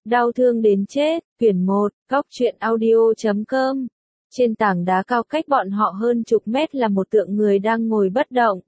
Đau thương đến chết, quyển 1, góc truyện audio.com. Trên tảng đá cao cách bọn họ hơn chục mét là một tượng người đang ngồi bất động.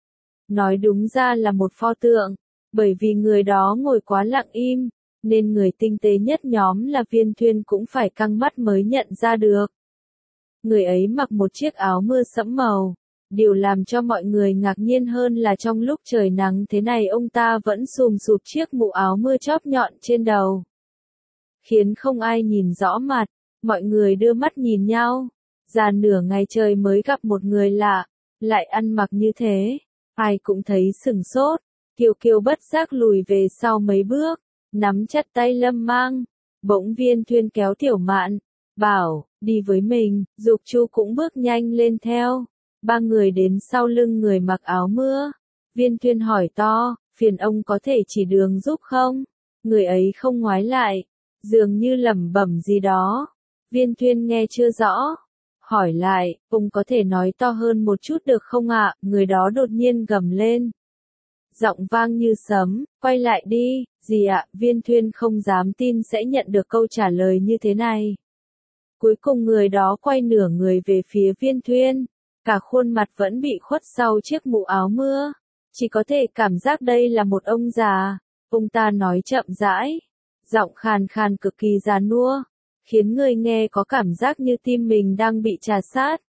Nói đúng ra là một pho tượng, bởi vì người đó ngồi quá lặng im, nên người tinh tế nhất nhóm là Viên Thuyên cũng phải căng mắt mới nhận ra được. Người ấy mặc một chiếc áo mưa sẫm màu. Điều làm cho mọi người ngạc nhiên hơn là trong lúc trời nắng thế này ông ta vẫn xùm xụp chiếc mũ áo mưa chóp nhọn trên đầu. Khiến không ai nhìn rõ mặt, mọi người đưa mắt nhìn nhau. Già nửa ngày trời mới gặp một người lạ, lại ăn mặc như thế, ai cũng thấy sửng sốt. Kiều Kiều bất giác lùi về sau mấy bước, nắm chặt tay Lâm Mang. Bỗng Viên Thuyên kéo Tiểu Mạn, bảo, đi với mình, Dục Chu cũng bước nhanh lên theo. Ba người đến sau lưng người mặc áo mưa. Viên Thuyên hỏi to, phiền ông có thể chỉ đường giúp không? Người ấy không ngoái lại, dường như lẩm bẩm gì đó. Viên Thuyên nghe chưa rõ, hỏi lại, ông có thể nói to hơn một chút được không ạ? Người đó đột nhiên gầm lên. Giọng vang như sấm, quay lại đi, gì ạ? Viên Thuyên không dám tin sẽ nhận được câu trả lời như thế này. Cuối cùng người đó quay nửa người về phía Viên Thuyên. Cả khuôn mặt vẫn bị khuất sau chiếc mũ áo mưa. Chỉ có thể cảm giác đây là một ông già. Ông ta nói chậm rãi, giọng khàn khàn cực kỳ già nua, khiến người nghe có cảm giác như tim mình đang bị trà sát.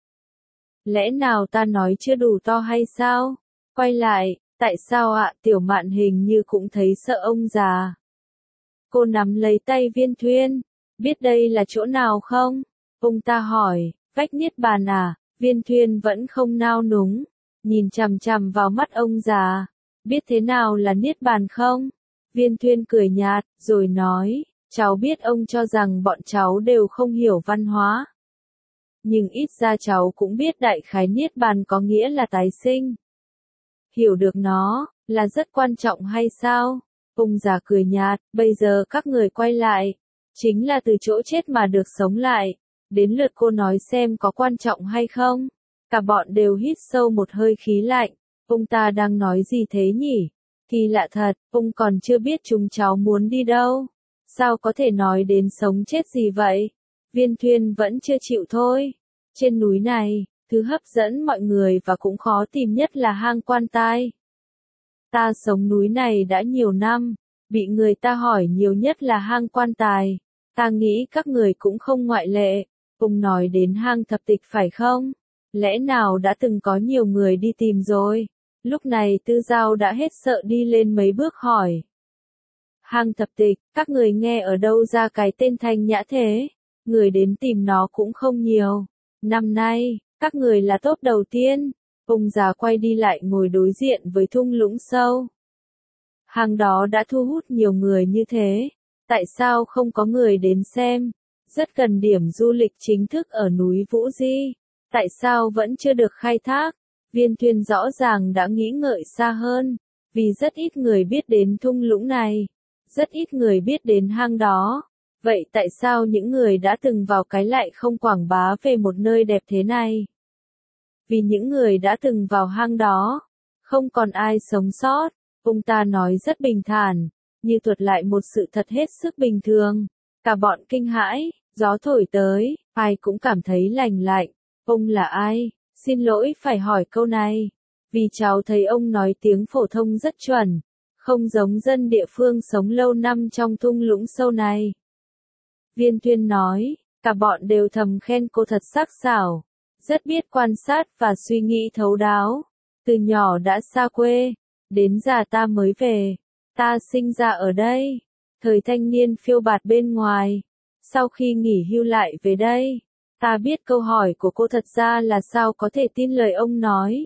Lẽ nào ta nói chưa đủ to hay sao? Quay lại, tại sao ạ? Tiểu Mạn hình như cũng thấy sợ ông già. Cô nắm lấy tay Viên Thuyên, biết đây là chỗ nào không? Ông ta hỏi, vách Niết Bàn à? Viên Thuyên vẫn không nao núng, nhìn chằm chằm vào mắt ông già. Biết thế nào là Niết Bàn không? Viên Thuyên cười nhạt, rồi nói, cháu biết ông cho rằng bọn cháu đều không hiểu văn hóa. Nhưng ít ra cháu cũng biết đại khái Niết Bàn có nghĩa là tái sinh. Hiểu được nó, là rất quan trọng hay sao? Ông già cười nhạt, bây giờ các người quay lại, chính là từ chỗ chết mà được sống lại. Đến lượt cô nói xem có quan trọng hay không? Cả bọn đều hít sâu một hơi khí lạnh. Ông ta đang nói gì thế nhỉ? Kỳ lạ thật, ông còn chưa biết chúng cháu muốn đi đâu. Sao có thể nói đến sống chết gì vậy? Viên Thuyên vẫn chưa chịu thôi. Trên núi này, thứ hấp dẫn mọi người và cũng khó tìm nhất là hang Quan Tai. Ta sống núi này đã nhiều năm, bị người ta hỏi nhiều nhất là hang Quan Tài. Ta nghĩ các người cũng không ngoại lệ. Ông nói đến hang Thập Tịch phải không? Lẽ nào đã từng có nhiều người đi tìm rồi? Lúc này Tư Giao đã hết sợ đi lên mấy bước hỏi. Hang Thập Tịch, các người nghe ở đâu ra cái tên thanh nhã thế? Người đến tìm nó cũng không nhiều. Năm nay, các người là tốt đầu tiên. Ông già quay đi lại ngồi đối diện với thung lũng sâu. Hang đó đã thu hút nhiều người như thế. Tại sao không có người đến xem? Rất cần điểm du lịch chính thức ở núi Vũ Di. Tại sao vẫn chưa được khai thác? Viên Thuyên rõ ràng đã nghĩ ngợi xa hơn. Vì rất ít người biết đến thung lũng này. Rất ít người biết đến hang đó. Vậy tại sao những người đã từng vào cái lại không quảng bá về một nơi đẹp thế này? Vì những người đã từng vào hang đó, không còn ai sống sót. Ông ta nói rất bình thản, như thuật lại một sự thật hết sức bình thường. Cả bọn kinh hãi, gió thổi tới, ai cũng cảm thấy lành lạnh. Ông là ai? Xin lỗi phải hỏi câu này. Vì cháu thấy ông nói tiếng phổ thông rất chuẩn, không giống dân địa phương sống lâu năm trong thung lũng sâu này. Viên Thuyên nói, cả bọn đều thầm khen cô thật sắc sảo, rất biết quan sát và suy nghĩ thấu đáo. Từ nhỏ đã xa quê, đến già ta mới về. Ta sinh ra ở đây, thời thanh niên phiêu bạt bên ngoài. Sau khi nghỉ hưu lại về đây, ta biết câu hỏi của cô thật ra là sao có thể tin lời ông nói.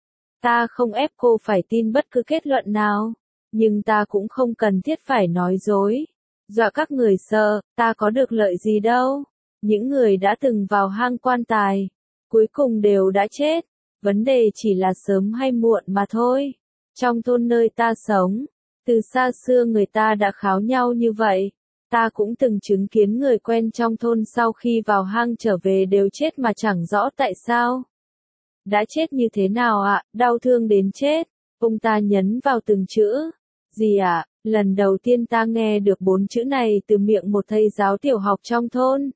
Ta không ép cô phải tin bất cứ kết luận nào, nhưng ta cũng không cần thiết phải nói dối. Dọa các người sợ, ta có được lợi gì đâu. Những người đã từng vào hang Quan Tài, cuối cùng đều đã chết. Vấn đề chỉ là sớm hay muộn mà thôi. Trong thôn nơi ta sống, từ xa xưa người ta đã kháo nhau như vậy. Ta cũng từng chứng kiến người quen trong thôn sau khi vào hang trở về đều chết mà chẳng rõ tại sao. Đã chết như thế nào ạ? Đau thương đến chết. Ông ta nhấn vào từng chữ. Gì ạ? Lần đầu tiên ta nghe được 4 chữ này từ miệng một thầy giáo tiểu học trong thôn.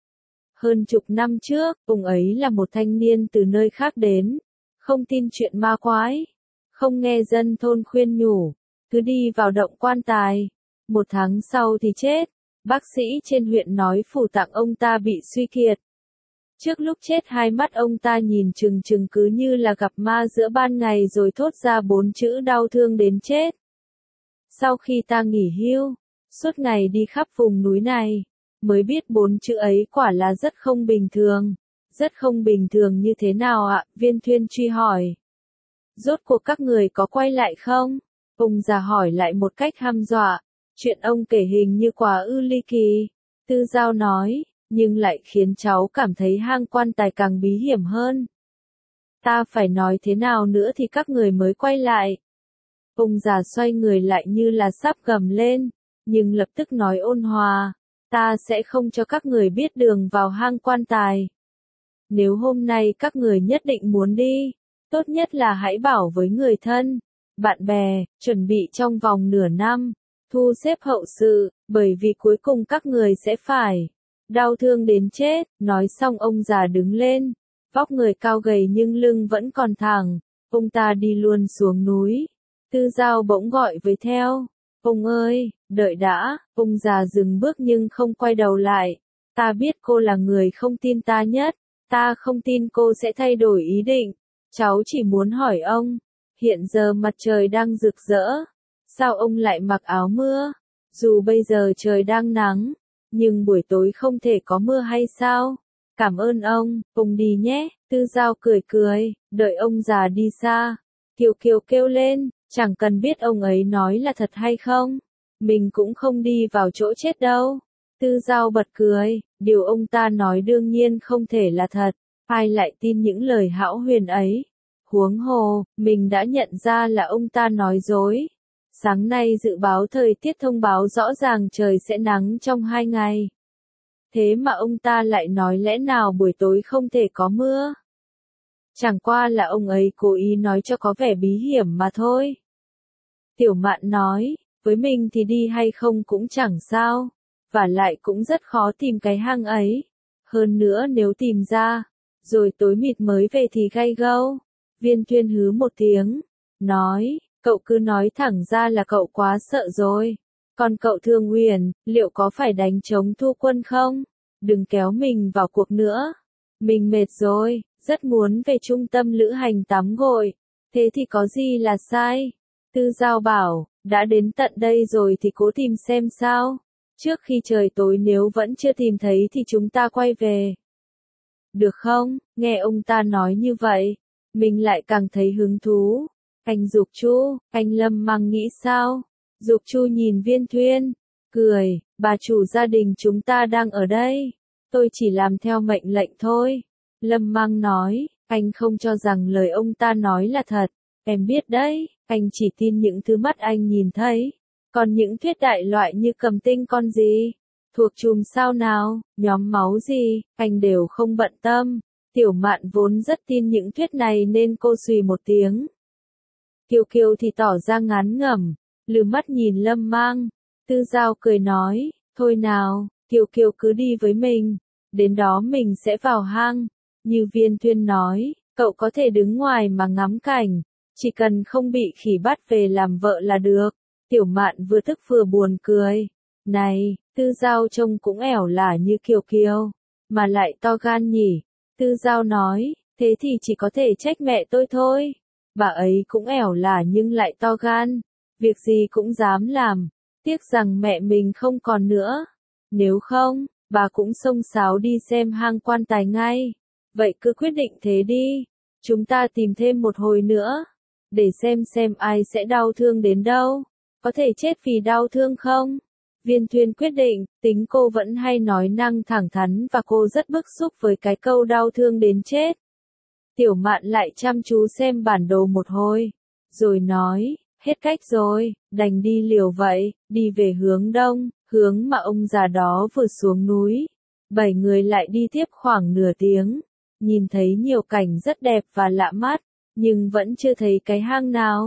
Hơn chục năm trước, ông ấy là một thanh niên từ nơi khác đến, không tin chuyện ma quái, không nghe dân thôn khuyên nhủ, cứ đi vào động quan tài. 1 tháng sau thì chết. Bác sĩ trên huyện nói phủ tạng ông ta bị suy kiệt. Trước lúc chết hai mắt ông ta nhìn trừng trừng cứ như là gặp ma giữa ban ngày rồi thốt ra 4 chữ đau thương đến chết. Sau khi ta nghỉ hưu, suốt ngày đi khắp vùng núi này, mới biết 4 chữ ấy quả là rất không bình thường. Rất không bình thường như thế nào ạ? Viên Thuyên truy hỏi. Rốt cuộc các người có quay lại không? Ông già hỏi lại một cách hăm dọa. Chuyện ông kể hình như quá ư ly kỳ. Tư Giao nói, nhưng lại khiến cháu cảm thấy hang quan tài càng bí hiểm hơn. Ta phải nói thế nào nữa thì các người mới quay lại? Ông già xoay người lại như là sắp gầm lên, nhưng lập tức nói ôn hòa, ta sẽ không cho các người biết đường vào hang quan tài. Nếu hôm nay các người nhất định muốn đi, tốt nhất là hãy bảo với người thân, bạn bè, chuẩn bị trong vòng nửa năm, thu xếp hậu sự, bởi vì cuối cùng các người sẽ phải đau thương đến chết. Nói xong ông già đứng lên, vóc người cao gầy nhưng lưng vẫn còn thẳng, ông ta đi luôn xuống núi. Tư Giao bỗng gọi với theo, ông ơi, đợi đã. Ông già dừng bước nhưng không quay đầu lại. Ta biết cô là người không tin ta nhất, ta không tin cô sẽ thay đổi ý định. Cháu chỉ muốn hỏi ông, hiện giờ mặt trời đang rực rỡ, sao ông lại mặc áo mưa? Dù bây giờ trời đang nắng, nhưng buổi tối không thể có mưa hay sao? Cảm ơn ông đi nhé. Tư Giao cười cười, đợi ông già đi xa. Kiều Kiều kêu lên, chẳng cần biết ông ấy nói là thật hay không, mình cũng không đi vào chỗ chết đâu. Tư Giao bật cười, điều ông ta nói đương nhiên không thể là thật, ai lại tin những lời hão huyền ấy. Huống hồ, mình đã nhận ra là ông ta nói dối. Sáng nay dự báo thời tiết thông báo rõ ràng trời sẽ nắng trong 2 ngày. Thế mà ông ta lại nói lẽ nào buổi tối không thể có mưa. Chẳng qua là ông ấy cố ý nói cho có vẻ bí hiểm mà thôi. Tiểu Mạn nói, với mình thì đi hay không cũng chẳng sao, và lại cũng rất khó tìm cái hang ấy. Hơn nữa nếu tìm ra, rồi tối mịt mới về thì gay go. Viên Thuyên hứ một tiếng, nói, cậu cứ nói thẳng ra là cậu quá sợ rồi. Còn cậu Thương Uyển, liệu có phải đánh chống thu quân không? Đừng kéo mình vào cuộc nữa. Mình mệt rồi, rất muốn về trung tâm lữ hành tắm gội. Thế thì có gì là sai? Tư Giao bảo, đã đến tận đây rồi thì cố tìm xem sao. Trước khi trời tối nếu vẫn chưa tìm thấy thì chúng ta quay về. Được không? Nghe ông ta nói như vậy, mình lại càng thấy hứng thú. Anh Dục Chu, anh Lâm Măng nghĩ sao? Dục Chu nhìn Viên Thuyên, cười, bà chủ gia đình chúng ta đang ở đây. Tôi chỉ làm theo mệnh lệnh thôi. Lâm Măng nói, anh không cho rằng lời ông ta nói là thật. Em biết đấy, anh chỉ tin những thứ mắt anh nhìn thấy. Còn những thuyết đại loại như cầm tinh con gì, thuộc chùm sao nào, nhóm máu gì, anh đều không bận tâm. Tiểu Mạn vốn rất tin những thuyết này nên cô xùy một tiếng. Kiều Kiều thì tỏ ra ngán ngẩm, lừ mắt nhìn Lâm Mang. Tư Giao cười nói, thôi nào, Kiều Kiều cứ đi với mình, đến đó mình sẽ vào hang. Như Viên Thuyên nói, cậu có thể đứng ngoài mà ngắm cảnh, chỉ cần không bị khỉ bắt về làm vợ là được. Tiểu Mạn vừa tức vừa buồn cười. Này, Tư Giao trông cũng ẻo lả như Kiều Kiều, mà lại to gan nhỉ. Tư Giao nói, thế thì chỉ có thể trách mẹ tôi thôi. Bà ấy cũng ẻo lả nhưng lại to gan, việc gì cũng dám làm. Tiếc rằng mẹ mình không còn nữa. Nếu không, bà cũng xông xáo đi xem hang quan tài ngay. Vậy cứ quyết định thế đi. Chúng ta tìm thêm một hồi nữa, để xem ai sẽ đau thương đến đâu. Có thể chết vì đau thương không? Viên Thuyên quyết định, tính cô vẫn hay nói năng thẳng thắn và cô rất bức xúc với cái câu đau thương đến chết. Tiểu Mạn lại chăm chú xem bản đồ một hồi, rồi nói, hết cách rồi, đành đi liều vậy, đi về hướng đông, hướng mà ông già đó vừa xuống núi. 7 người lại đi tiếp khoảng nửa tiếng, nhìn thấy nhiều cảnh rất đẹp và lạ mắt, nhưng vẫn chưa thấy cái hang nào.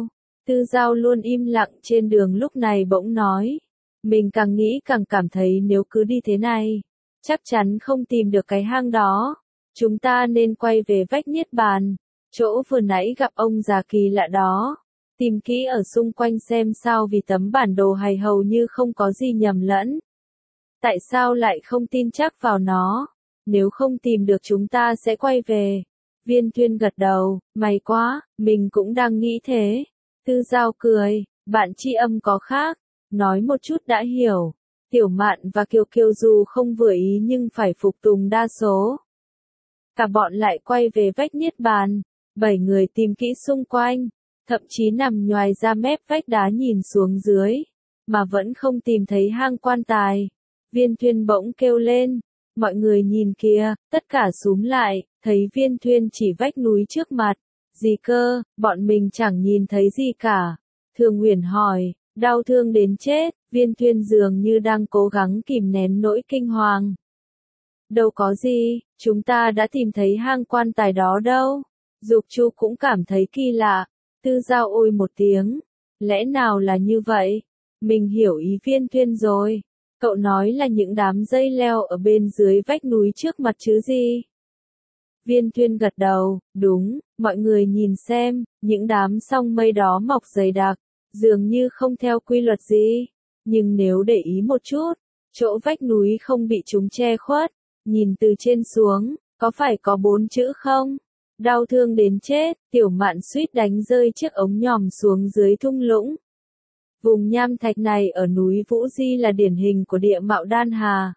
Tư Giao luôn im lặng trên đường lúc này bỗng nói. Mình càng nghĩ càng cảm thấy nếu cứ đi thế này, chắc chắn không tìm được cái hang đó. Chúng ta nên quay về vách niết bàn, chỗ vừa nãy gặp ông già kỳ lạ đó. Tìm kỹ ở xung quanh xem sao vì tấm bản đồ hay hầu như không có gì nhầm lẫn. Tại sao lại không tin chắc vào nó? Nếu không tìm được chúng ta sẽ quay về. Viên Thuyên gật đầu, may quá, mình cũng đang nghĩ thế. Tư Giao cười, bạn tri âm có khác, nói một chút đã hiểu. Tiểu Mạn và Kiều Kiều dù không vừa ý nhưng phải phục tùng đa số. Cả bọn lại quay về vách niết bàn, 7 người tìm kỹ xung quanh, thậm chí nằm nhoài ra mép vách đá nhìn xuống dưới, mà vẫn không tìm thấy hang quan tài. Viên Thuyên bỗng kêu lên, mọi người nhìn kìa, tất cả xúm lại, thấy Viên Thuyên chỉ vách núi trước mặt. Gì cơ, bọn mình chẳng nhìn thấy gì cả. Thường Uyển hỏi, đau thương đến chết, Viên Thuyên dường như đang cố gắng kìm nén nỗi kinh hoàng. Đâu có gì, chúng ta đã tìm thấy hang quan tài đó đâu. Dục Chu cũng cảm thấy kỳ lạ. Tư Giao ôi một tiếng, lẽ nào là như vậy? Mình hiểu ý Viên Thuyên rồi. Cậu nói là những đám dây leo ở bên dưới vách núi trước mặt chứ gì? Viên Thuyên gật đầu, đúng, mọi người nhìn xem, những đám song mây đó mọc dày đặc, dường như không theo quy luật gì. Nhưng nếu để ý một chút, chỗ vách núi không bị chúng che khuất, nhìn từ trên xuống, có phải có 4 chữ không? Đau thương đến chết, Tiểu Mạn suýt đánh rơi chiếc ống nhòm xuống dưới thung lũng. Vùng nham thạch này ở núi Vũ Di là điển hình của địa mạo đan hà.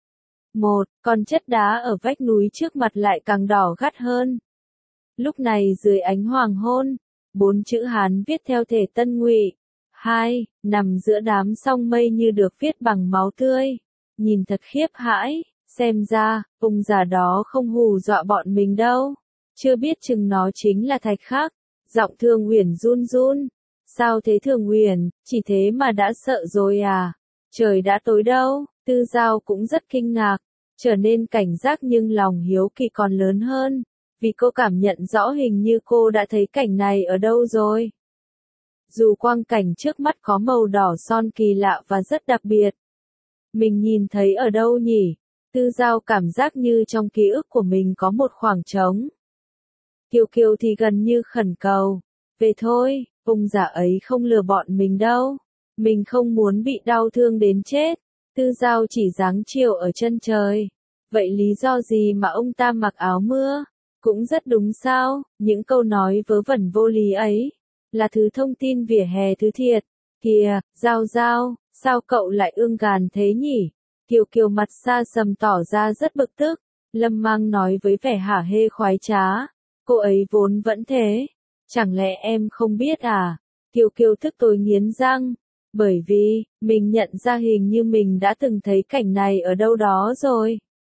Còn chất đá ở vách núi trước mặt lại càng đỏ gắt hơn. Lúc này dưới ánh hoàng hôn, 4 chữ Hán viết theo thể Tân Ngụy. 2, nằm giữa đám song mây như được viết bằng máu tươi. Nhìn thật khiếp hãi, xem ra, ông già đó không hù dọa bọn mình đâu. Chưa biết chừng nó chính là thạch khắc. Giọng Thường Uyển run run. Sao thế Thường Uyển, chỉ thế mà đã sợ rồi à? Trời đã tối đâu. Tư Giao cũng rất kinh ngạc, trở nên cảnh giác nhưng lòng hiếu kỳ còn lớn hơn, vì cô cảm nhận rõ hình như cô đã thấy cảnh này ở đâu rồi. Dù quang cảnh trước mắt có màu đỏ son kỳ lạ và rất đặc biệt. Mình nhìn thấy ở đâu nhỉ? Tư Giao cảm giác như trong ký ức của mình có một khoảng trống. Kiều Kiều thì gần như khẩn cầu. Về thôi, ông già ấy không lừa bọn mình đâu. Mình không muốn bị đau thương đến chết. Tư Giao chỉ dáng chiều ở chân trời. Vậy lý do gì mà ông ta mặc áo mưa? Cũng rất đúng sao, những câu nói vớ vẩn vô lý ấy, là thứ thông tin vỉa hè thứ thiệt. Kìa, Giao Giao, sao cậu lại ương gàn thế nhỉ? Kiều Kiều mặt xa sầm tỏ ra rất bực tức. Lâm Mang nói với vẻ hả hê khoái trá. Cô ấy vốn vẫn thế. Chẳng lẽ em không biết à? Kiều Kiều tức tối nghiến răng. Bởi vì, mình nhận ra hình như mình đã từng thấy cảnh này ở đâu đó rồi.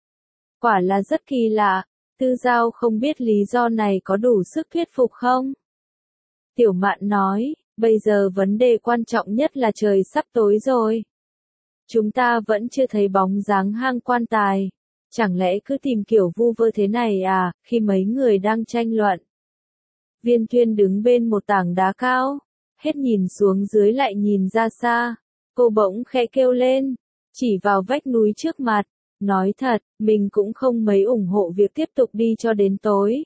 Quả là rất kỳ lạ. Tư Giao không biết lý do này có đủ sức thuyết phục không? Tiểu Mạn nói, bây giờ vấn đề quan trọng nhất là trời sắp tối rồi. Chúng ta vẫn chưa thấy bóng dáng hang quan tài. Chẳng lẽ cứ tìm kiểu vu vơ thế này à, khi mấy người đang tranh luận. Viên Thuyên đứng bên một tảng đá cao, hết nhìn xuống dưới lại nhìn ra xa. Cô bỗng khẽ kêu lên, chỉ vào vách núi trước mặt. Nói thật, mình cũng không mấy ủng hộ việc tiếp tục đi cho đến tối.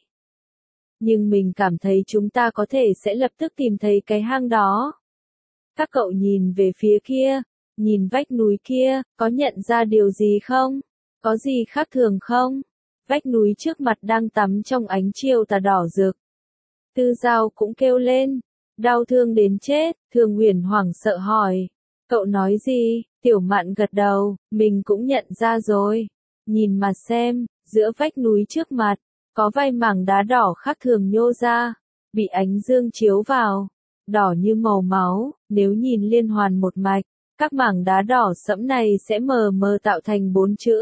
Nhưng mình cảm thấy chúng ta có thể sẽ lập tức tìm thấy cái hang đó. Các cậu nhìn về phía kia, nhìn vách núi kia, có nhận ra điều gì không? Có gì khác thường không? Vách núi trước mặt đang tắm trong ánh chiều tà đỏ rực. Tư Giao cũng kêu lên, đau thương đến chết. Thường Uyển hoảng sợ hỏi, cậu nói gì? Tiểu Mạn gật đầu, mình cũng nhận ra rồi. Nhìn mà xem, giữa vách núi trước mặt, có vài mảng đá đỏ khác thường nhô ra, bị ánh dương chiếu vào, đỏ như màu máu. Nếu nhìn liên hoàn một mạch, các mảng đá đỏ sẫm này sẽ mờ mờ tạo thành 4 chữ.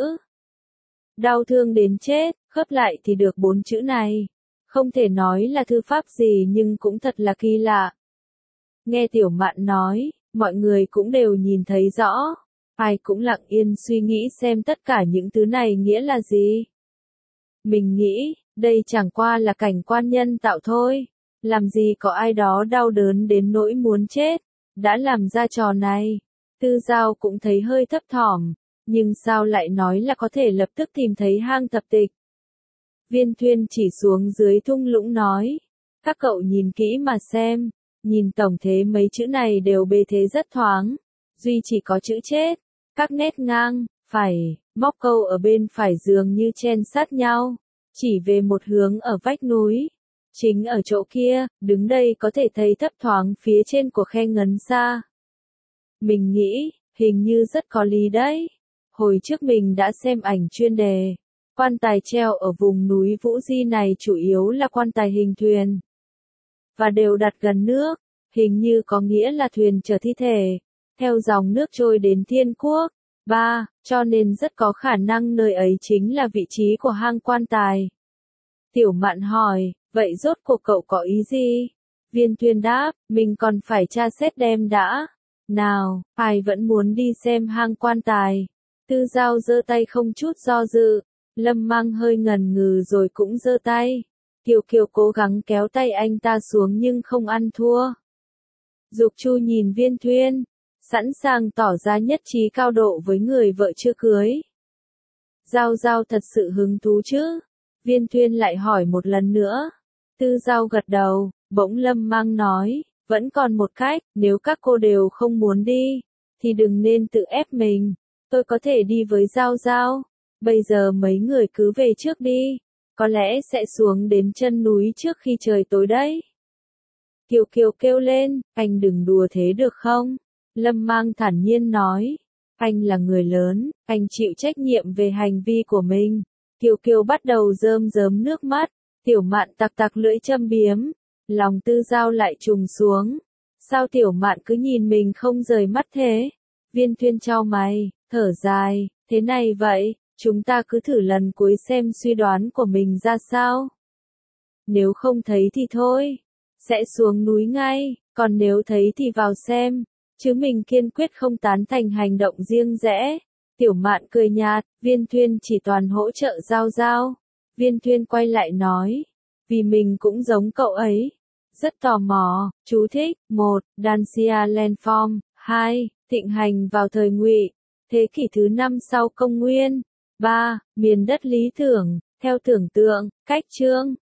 Đau thương đến chết, khớp lại thì được 4 chữ này. Không thể nói là thư pháp gì nhưng cũng thật là kỳ lạ. Nghe Tiểu Mạn nói, mọi người cũng đều nhìn thấy rõ. Ai cũng lặng yên suy nghĩ xem tất cả những thứ này nghĩa là gì. Mình nghĩ, đây chẳng qua là cảnh quan nhân tạo thôi. Làm gì có ai đó đau đớn đến nỗi muốn chết, đã làm ra trò này. Tư Giao cũng thấy hơi thấp thỏm, nhưng sao lại nói là có thể lập tức tìm thấy hang thập tịch. Viên Thuyên chỉ xuống dưới thung lũng nói, các cậu nhìn kỹ mà xem, nhìn tổng thế mấy chữ này đều bề thế rất thoáng, duy chỉ có chữ chết, các nét ngang, phải, móc câu ở bên phải dường như chen sát nhau, chỉ về một hướng ở vách núi. Chính ở chỗ kia, đứng đây có thể thấy thấp thoáng phía trên của khe ngấn xa. Mình nghĩ, hình như rất có lý đấy. Hồi trước mình đã xem ảnh chuyên đề. Quan tài treo ở vùng núi Vũ Di này chủ yếu là quan tài hình thuyền. Và đều đặt gần nước, hình như có nghĩa là thuyền chở thi thể, theo dòng nước trôi đến Thiên Quốc. 3. Cho nên rất có khả năng nơi ấy chính là vị trí của hang quan tài. Tiểu Mạn hỏi, vậy rốt cuộc cậu có ý gì? Viên Thuyên đáp, mình còn phải tra xét đem đã. Nào, ai vẫn muốn đi xem hang quan tài? Tư Giao giơ tay không chút do dự. Lâm Mang hơi ngần ngừ rồi cũng giơ tay. Kiều Kiều cố gắng kéo tay anh ta xuống nhưng không ăn thua. Dục Chu nhìn Viên Thuyên, sẵn sàng tỏ ra nhất trí cao độ với người vợ chưa cưới. Giao Giao thật sự hứng thú chứ? Viên Thuyên lại hỏi một lần nữa. Tư Giao gật đầu, bỗng Lâm Mang nói, vẫn còn một cách, nếu các cô đều không muốn đi, thì đừng nên tự ép mình. Tôi có thể đi với Giao Giao. Bây giờ mấy người cứ về trước đi, có lẽ sẽ xuống đến chân núi trước khi trời tối đấy. Kiều Kiều kêu lên, anh đừng đùa thế được không? Lâm Mang thản nhiên nói, anh là người lớn, anh chịu trách nhiệm về hành vi của mình. Kiều Kiều bắt đầu rơm rớm nước mắt, Tiểu Mạn tặc tặc lưỡi châm biếm, lòng Tư Giao lại trùng xuống. Sao Tiểu Mạn cứ nhìn mình không rời mắt thế? Viên Thuyên chau mày, thở dài, thế này vậy, chúng ta cứ thử lần cuối xem suy đoán của mình ra sao. Nếu không thấy thì thôi, sẽ xuống núi ngay, còn nếu thấy thì vào xem, chứ mình kiên quyết không tán thành hành động riêng rẽ. Tiểu Mạn cười nhạt, Viên Thuyên chỉ toàn hỗ trợ Giao Giao. Viên Thuyên quay lại nói, vì mình cũng giống cậu ấy. Rất tò mò, chú thích, 1. Dacia Landform, 2. Thịnh hành vào thời Ngụy, thế kỷ thứ 5 sau công nguyên. 3. Miền đất lý tưởng, theo tưởng tượng, cách chương.